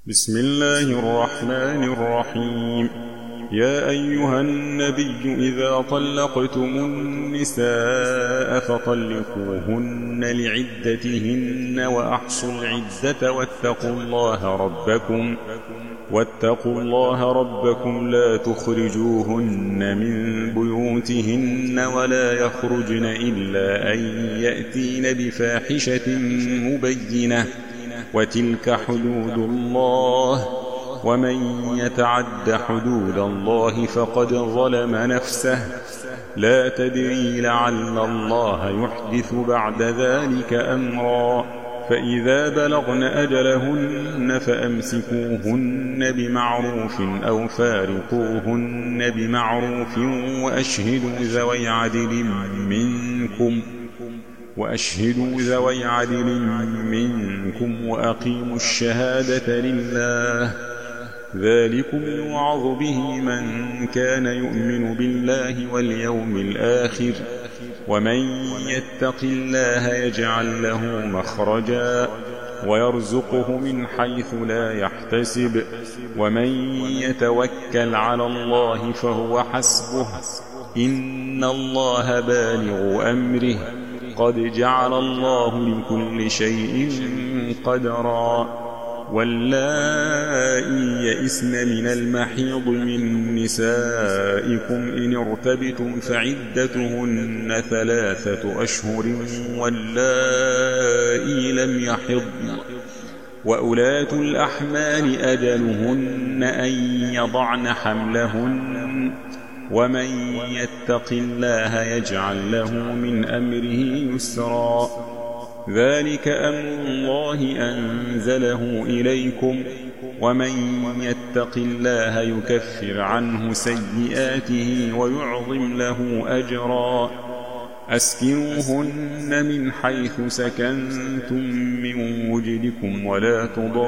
بسم الله الرحمن الرحيم. يا أيها النبي إذا طلقتم النساء فطلقوهن لعدتهن وأحصوا العدة واتقوا الله ربكم لا تخرجوهن من بيوتهن ولا يخرجن إلا أن يأتين بفاحشة مبينة وتلك حدود الله ومن يتعد حدود الله فقد ظلم نفسه لا تدري لعل الله يحدث بعد ذلك أمرا. فإذا بلغن أجلهن فأمسكوهن بمعروف أو فارقوهن بمعروف وأشهدوا ذوي عدل منكم وأقيموا الشهادة لله. ذلكم يوعظ به من كان يؤمن بالله واليوم الآخر ومن يتق الله يجعل له مخرجا ويرزقه من حيث لا يحتسب ومن يتوكل على الله فهو حسبه إن الله بالغ أمره قد جعل الله لكل شيء قدرا. واللائي يئسن من المحيض من نسائكم إن ارتبتم فعدتهن 3 أشهر واللائي لم يحضن وأولاة الأحمال أجلهن أن يضعن حملهن ومن يتق الله يجعل له من أمره يسرا. ذلك أمر الله أنزله إليكم ومن يتق الله يكفر عنه سيئاته ويعظم له أجرا. أسكنوهن من حيث سكنتم من وجدكم ولا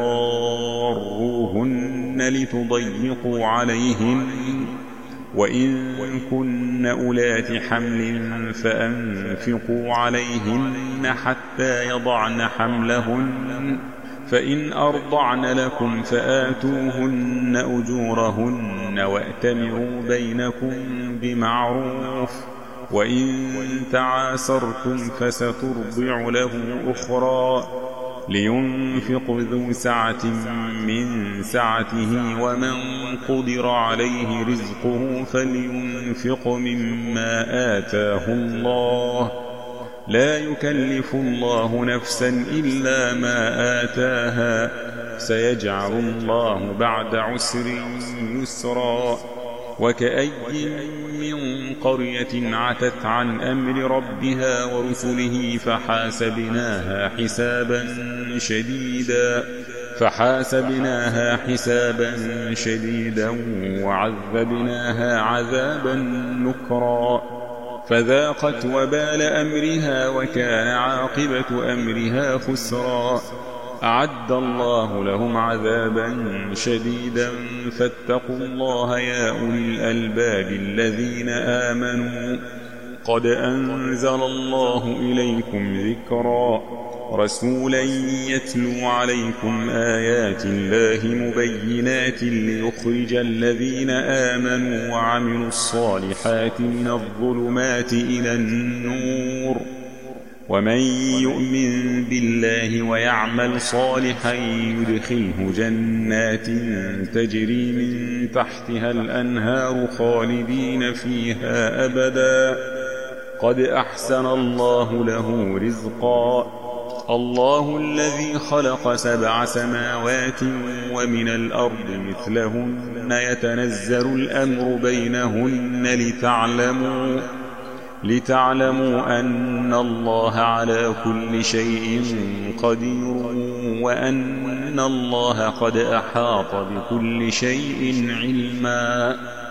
تضاروهن لتضيقوا عليهن وإن كن أولات حمل فأنفقوا عليهن حتى يضعن حملهن فإن أرضعن لكم فآتوهن أجورهن وأتمروا بينكم بمعروف وإن تعاسرتم فسترضع له أخرى لينفق ذو سعة من سعته ومن قدر عليه رزقه فلينفق مما آتاه الله لا يكلف الله نفسا إلا ما آتاها سيجعل الله بعد عسر يسرا. وكأي من قرية عتت عن أمر ربها ورسله فحاسبناها حسابا شديدا وعذبناها عذابا نكرا فذاقت وبال أمرها وكان عاقبة أمرها خسرا. أعد الله لهم عذابا شديدا فاتقوا الله يا أولي الألباب الذين آمنوا قد أنزل الله إليكم ذكرا رسولا يتلو عليكم آيات الله مبينات ليخرج الذين آمنوا وعملوا الصالحات من الظلمات إلى النور ومن يؤمن بالله ويعمل صالحا يدخله جنات تجري من تحتها الأنهار خالدين فيها أبدا قد أحسن الله له رزقا. الله الذي خلق 7 سماوات ومن الأرض مثلهن يتنزل الأمر بينهن لتعلموا أن الله على كل شيء قدير وأن الله قد أحاط بكل شيء علما.